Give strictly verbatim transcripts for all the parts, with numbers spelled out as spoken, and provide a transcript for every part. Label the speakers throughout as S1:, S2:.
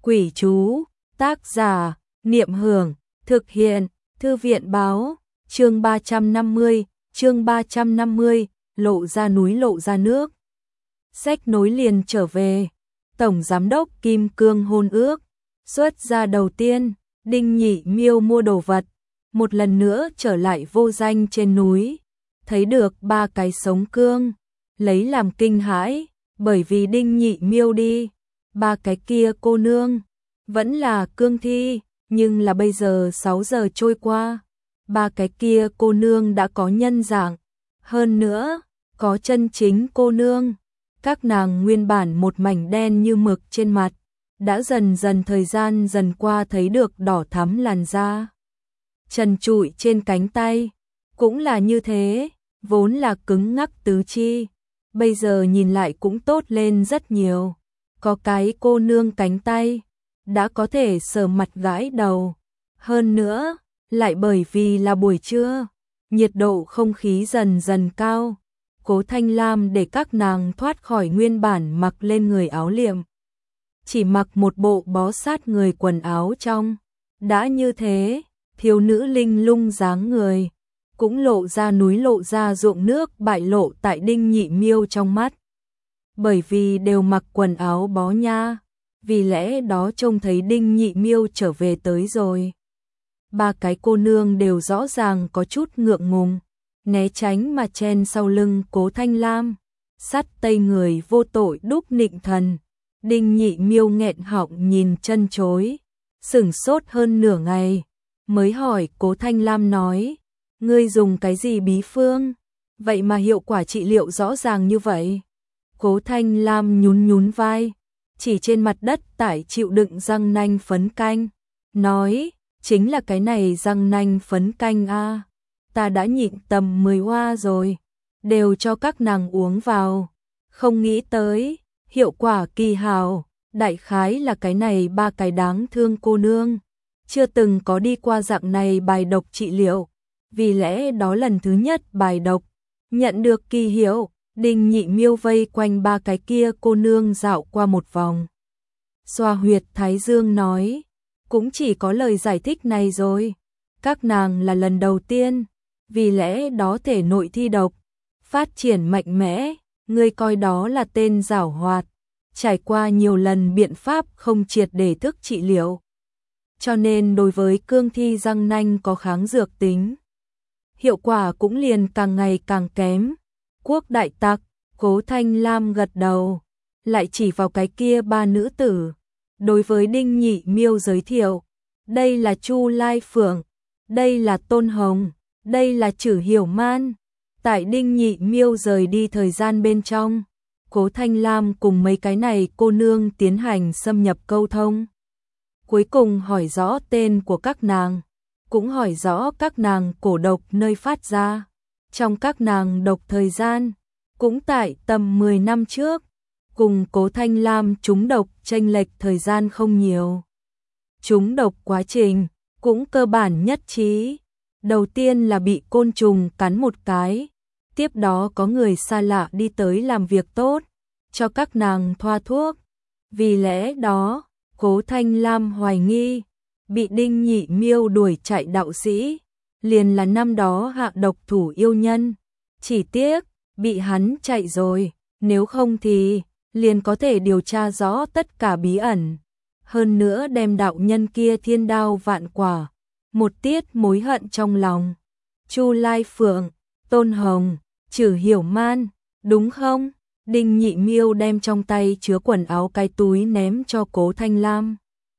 S1: Quỷ chú, tác giả, Niệm Hưởng, thực hiện, Thư viện báo, chương ba trăm năm mươi, chương ba trăm năm mươi, lộ ra núi lộ ra nước. Sách nối liền trở về, Tổng Giám đốc Kim Cương hôn ước, xuất ra đầu tiên, Đinh Nhị Miêu mua đồ vật, một lần nữa trở lại vô danh trên núi, thấy được ba cái sống cương, lấy làm kinh hãi, bởi vì Đinh Nhị Miêu đi, ba cái kia cô nương, vẫn là cương thi, nhưng là bây giờ sáu giờ trôi qua, ba cái kia cô nương đã có nhân dạng, hơn nữa, có chân chính cô nương, các nàng nguyên bản một mảnh đen như mực trên mặt, đã dần dần thời gian dần qua thấy được đỏ thắm làn da. Trần trụi trên cánh tay, cũng là như thế, vốn là cứng ngắc tứ chi, bây giờ nhìn lại cũng tốt lên rất nhiều. Có cái cô nương cánh tay, đã có thể sờ mặt gãi đầu. Hơn nữa, lại bởi vì là buổi trưa, nhiệt độ không khí dần dần cao. Cố Thanh Lam để các nàng thoát khỏi nguyên bản mặc lên người áo liệm. Chỉ mặc một bộ bó sát người quần áo trong. Đã như thế, thiếu nữ linh lung dáng người, cũng lộ ra núi lộ ra ruộng nước bại lộ tại Đinh Nhị Miêu trong mắt. Bởi vì đều mặc quần áo bó nha, vì lẽ đó trông thấy Đinh Nhị Miêu trở về tới rồi. Ba cái cô nương đều rõ ràng có chút ngượng ngùng, né tránh mà chen sau lưng Cố Thanh Lam, sắt tây người vô tội đúc nịnh thần. Đinh Nhị Miêu nghẹn họng nhìn chân chối, sửng sốt hơn nửa ngày, mới hỏi Cố Thanh Lam nói, ngươi dùng cái gì bí phương, vậy mà hiệu quả trị liệu rõ ràng như vậy? Cố Thanh Lam nhún nhún vai, chỉ trên mặt đất tải chịu đựng răng nanh phấn canh, nói, chính là cái này răng nanh phấn canh a, ta đã nhịn tầm mười hoa rồi, đều cho các nàng uống vào, không nghĩ tới, hiệu quả kỳ hào, đại khái là cái này ba cái đáng thương cô nương, chưa từng có đi qua dạng này bài độc trị liệu, vì lẽ đó lần thứ nhất bài độc, nhận được kỳ hiệu. Đinh Nhị Miêu vây quanh ba cái kia cô nương dạo qua một vòng. Xoa huyệt thái dương nói, cũng chỉ có lời giải thích này rồi. Các nàng là lần đầu tiên, vì lẽ đó thể nội thi độc, phát triển mạnh mẽ, ngươi coi đó là tên giảo hoạt, trải qua nhiều lần biện pháp không triệt để thức trị liệu. Cho nên đối với cương thi răng nanh có kháng dược tính. Hiệu quả cũng liền càng ngày càng kém. Quốc đại tặc, Cố Thanh Lam gật đầu, lại chỉ vào cái kia ba nữ tử. Đối với Đinh Nhị Miêu giới thiệu, đây là Chu Lai Phượng, đây là Tôn Hồng, đây là Trử Hiểu Man. Tại Đinh Nhị Miêu rời đi thời gian bên trong, Cố Thanh Lam cùng mấy cái này cô nương tiến hành xâm nhập câu thông. Cuối cùng hỏi rõ tên của các nàng, cũng hỏi rõ các nàng cổ độc nơi phát ra. Trong các nàng độc thời gian, cũng tại tầm mười năm trước, cùng Cố Thanh Lam trúng độc chênh lệch thời gian không nhiều. Trúng độc quá trình, cũng cơ bản nhất trí. Đầu tiên là bị côn trùng cắn một cái, tiếp đó có người xa lạ đi tới làm việc tốt, cho các nàng thoa thuốc. Vì lẽ đó, Cố Thanh Lam hoài nghi, bị Đinh Nhị Miêu đuổi chạy đạo sĩ, liền là năm đó hạ độc thủ yêu nhân, chỉ tiếc, bị hắn chạy rồi, nếu không thì, liền có thể điều tra rõ tất cả bí ẩn, hơn nữa đem đạo nhân kia thiên đao vạn quả, một tiết mối hận trong lòng. Chu Lai Phượng, Tôn Hồng, Trử Hiểu Man, đúng không? Đinh Nhị Miêu đem trong tay chứa quần áo cái túi ném cho Cố Thanh Lam.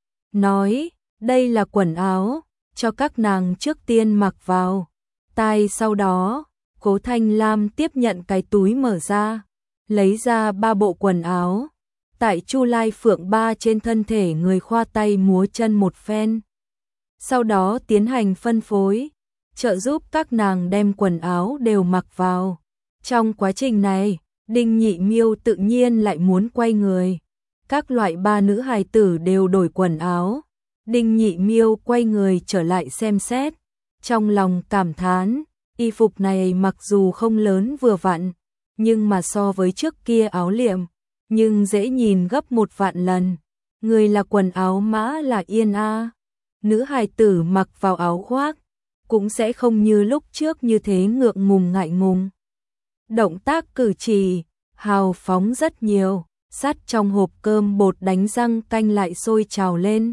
S1: Nói, đây là quần áo, cho các nàng trước tiên mặc vào. Tai sau đó, Cố Thanh Lam tiếp nhận cái túi mở ra, lấy ra ba bộ quần áo. Tại Chu Lai Phượng ba trên thân thể người khoa tay múa chân một phen. Sau đó tiến hành phân phối, trợ giúp các nàng đem quần áo đều mặc vào. Trong quá trình này, Đinh Nhị Miêu tự nhiên lại muốn quay người. Các loại ba nữ hài tử đều đổi quần áo. Đinh Nhị Miêu quay người trở lại xem xét, trong lòng cảm thán, y phục này mặc dù không lớn vừa vặn, nhưng mà so với trước kia áo liệm, nhưng dễ nhìn gấp một vạn lần. Người là quần áo mã là yên a. Nữ hài tử mặc vào áo khoác, cũng sẽ không như lúc trước như thế ngượng ngùng ngại ngùng. Động tác cử chỉ, hào phóng rất nhiều, sắt trong hộp cơm bột đánh răng canh lại sôi trào lên.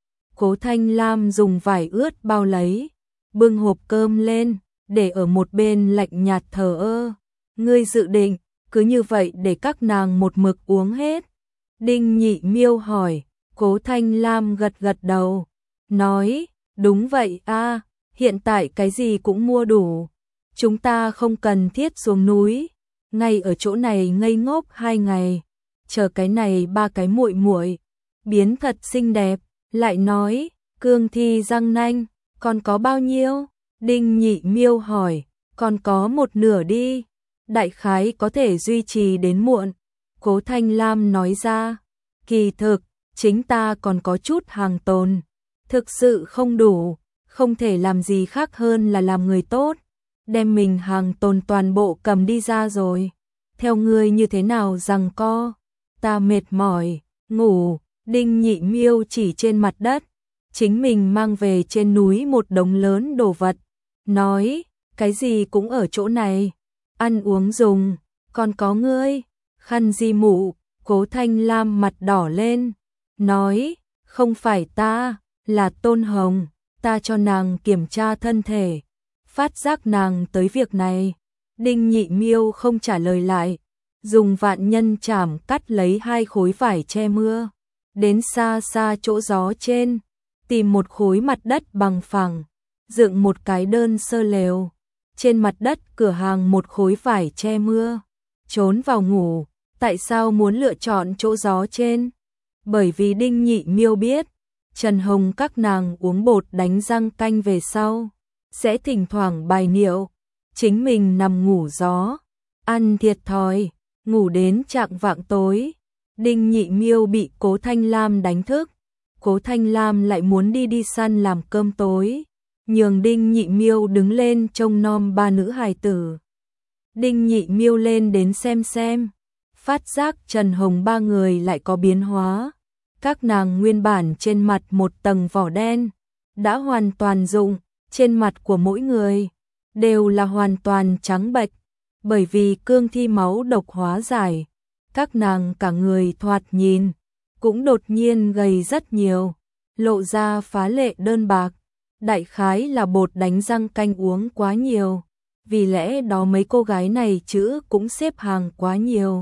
S1: Cố Thanh Lam dùng vải ướt bao lấy, bưng hộp cơm lên, để ở một bên lạnh nhạt thờ ơ. Ngươi dự định, cứ như vậy để các nàng một mực uống hết. Đinh Nhị Miêu hỏi, Cố Thanh Lam gật gật đầu, nói, đúng vậy a, hiện tại cái gì cũng mua đủ. Chúng ta không cần thiết xuống núi, ngay ở chỗ này ngây ngốc hai ngày, chờ cái này ba cái muội muội biến thật xinh đẹp. Lại nói, Cương Thi răng nanh, còn có bao nhiêu? Đinh Nhị Miêu hỏi, còn có một nửa đi, đại khái có thể duy trì đến muộn. Cố Thanh Lam nói ra, kỳ thực, chính ta còn có chút hàng tồn, thực sự không đủ, không thể làm gì khác hơn là làm người tốt, đem mình hàng tồn toàn bộ cầm đi ra rồi. Theo ngươi như thế nào giằng co, ta mệt mỏi, ngủ. Đinh Nhị Miêu chỉ trên mặt đất, chính mình mang về trên núi một đống lớn đồ vật, nói, cái gì cũng ở chỗ này, ăn uống dùng, còn có ngươi, khăn di mụ. Cố Thanh Lam mặt đỏ lên, nói, không phải ta, là Tôn Hồng, ta cho nàng kiểm tra thân thể, phát giác nàng tới việc này. Đinh Nhị Miêu không trả lời lại, dùng vạn nhân chảm cắt lấy hai khối vải che mưa. Đến xa xa chỗ gió trên, tìm một khối mặt đất bằng phẳng, dựng một cái đơn sơ lều, trên mặt đất cửa hàng một khối vải che mưa, trốn vào ngủ. Tại sao muốn lựa chọn chỗ gió trên? Bởi vì Đinh Nhị Miêu biết, Trần Hồng các nàng uống bột đánh răng canh về sau, sẽ thỉnh thoảng bài niệu, chính mình nằm ngủ gió, ăn thiệt thòi, ngủ đến chạng vạng tối. Đinh Nhị Miêu bị Cố Thanh Lam đánh thức, Cố Thanh Lam lại muốn đi đi săn làm cơm tối, nhường Đinh Nhị Miêu đứng lên trông nom ba nữ hài tử. Đinh Nhị Miêu lên đến xem xem, phát giác Trần Hồng ba người lại có biến hóa, các nàng nguyên bản trên mặt một tầng vỏ đen, đã hoàn toàn rụng, trên mặt của mỗi người đều là hoàn toàn trắng bệch, bởi vì cương thi máu độc hóa giải. Các nàng cả người thoạt nhìn, cũng đột nhiên gầy rất nhiều, lộ ra phá lệ đơn bạc, đại khái là bột đánh răng canh uống quá nhiều, vì lẽ đó mấy cô gái này chữ cũng xếp hàng quá nhiều.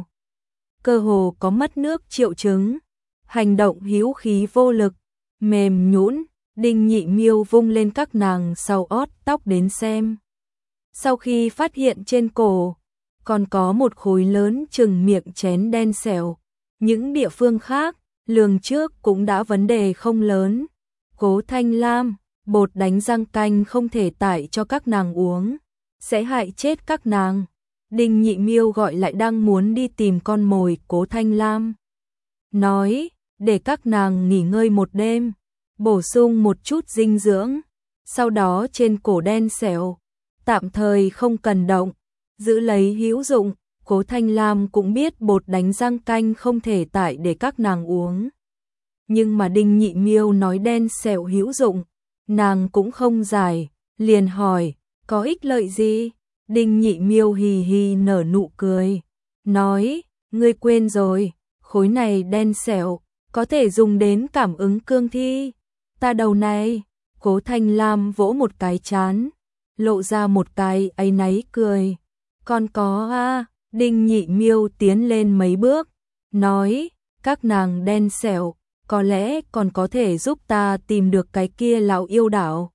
S1: Cơ hồ có mất nước triệu chứng, hành động hữu khí vô lực, mềm nhũn. Đinh Nhị Miêu vung lên các nàng sau ót tóc đến xem. Sau khi phát hiện trên cổ còn có một khối lớn chừng miệng chén đen sẹo, những địa phương khác lường trước cũng đã vấn đề không lớn. Cố Thanh Lam, bột đánh răng canh không thể tải cho các nàng uống, sẽ hại chết các nàng. Đinh Nhị Miêu gọi lại đang muốn đi tìm con mồi Cố Thanh Lam, nói, để các nàng nghỉ ngơi một đêm, bổ sung một chút dinh dưỡng, sau đó trên cổ đen sẹo, tạm thời không cần động, giữ lấy hữu dụng. Cố Thanh Lam cũng biết bột đánh răng canh không thể tải để các nàng uống. Nhưng mà Đinh Nhị Miêu nói đen sẹo hữu dụng, nàng cũng không giải, liền hỏi, có ích lợi gì? Đinh Nhị Miêu hì hì nở nụ cười, nói, ngươi quên rồi, khối này đen sẹo, có thể dùng đến cảm ứng cương thi. Ta đầu này, Cố Thanh Lam vỗ một cái chán, lộ ra một cái áy náy cười. Còn có a, Đinh Nhị Miêu tiến lên mấy bước, nói, các nàng đen sẹo, có lẽ còn có thể giúp ta tìm được cái kia lão yêu đảo.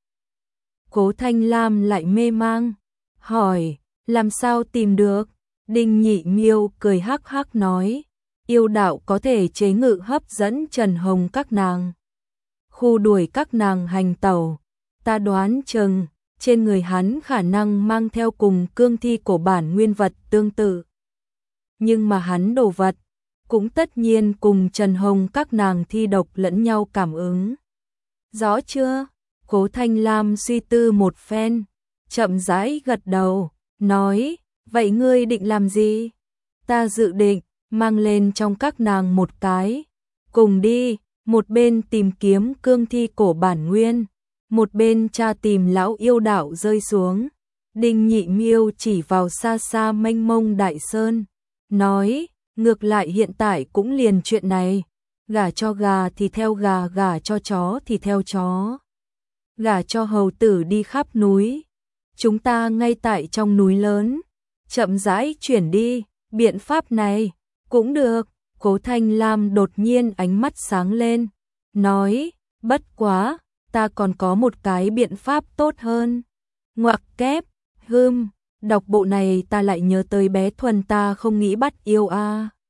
S1: Cố Thanh Lam lại mê mang, hỏi, làm sao tìm được? Đinh Nhị Miêu cười hắc hắc nói, yêu đạo có thể chế ngự hấp dẫn Trần Hồng các nàng, khu đuổi các nàng hành tẩu. Ta đoán chừng trên người hắn khả năng mang theo cùng cương thi cổ bản nguyên vật tương tự. Nhưng mà hắn đồ vật cũng tất nhiên cùng Trần Hồng các nàng thi độc lẫn nhau cảm ứng. Rõ chưa? Cố Thanh Lam suy tư một phen, chậm rãi gật đầu, nói, vậy ngươi định làm gì? Ta dự định mang lên trong các nàng một cái, cùng đi. một bên tìm kiếm cương thi cổ bản nguyên, một bên tra tìm lão yêu đạo rơi xuống. Đinh Nhị Miêu chỉ vào xa xa mênh mông đại sơn, nói, ngược lại hiện tại cũng liền chuyện này, gả cho gà thì theo gà, gả cho chó thì theo chó, gả cho hầu tử đi khắp núi. Chúng ta ngay tại trong núi lớn, chậm rãi chuyển đi, biện pháp này cũng được. Cố Thanh Lam đột nhiên ánh mắt sáng lên, nói, bất quá, ta còn có một cái biện pháp tốt hơn. Ngoặc kép, hưm, đọc bộ này ta lại nhớ tới bé Thuần ta không nghĩ bắt yêu a. À.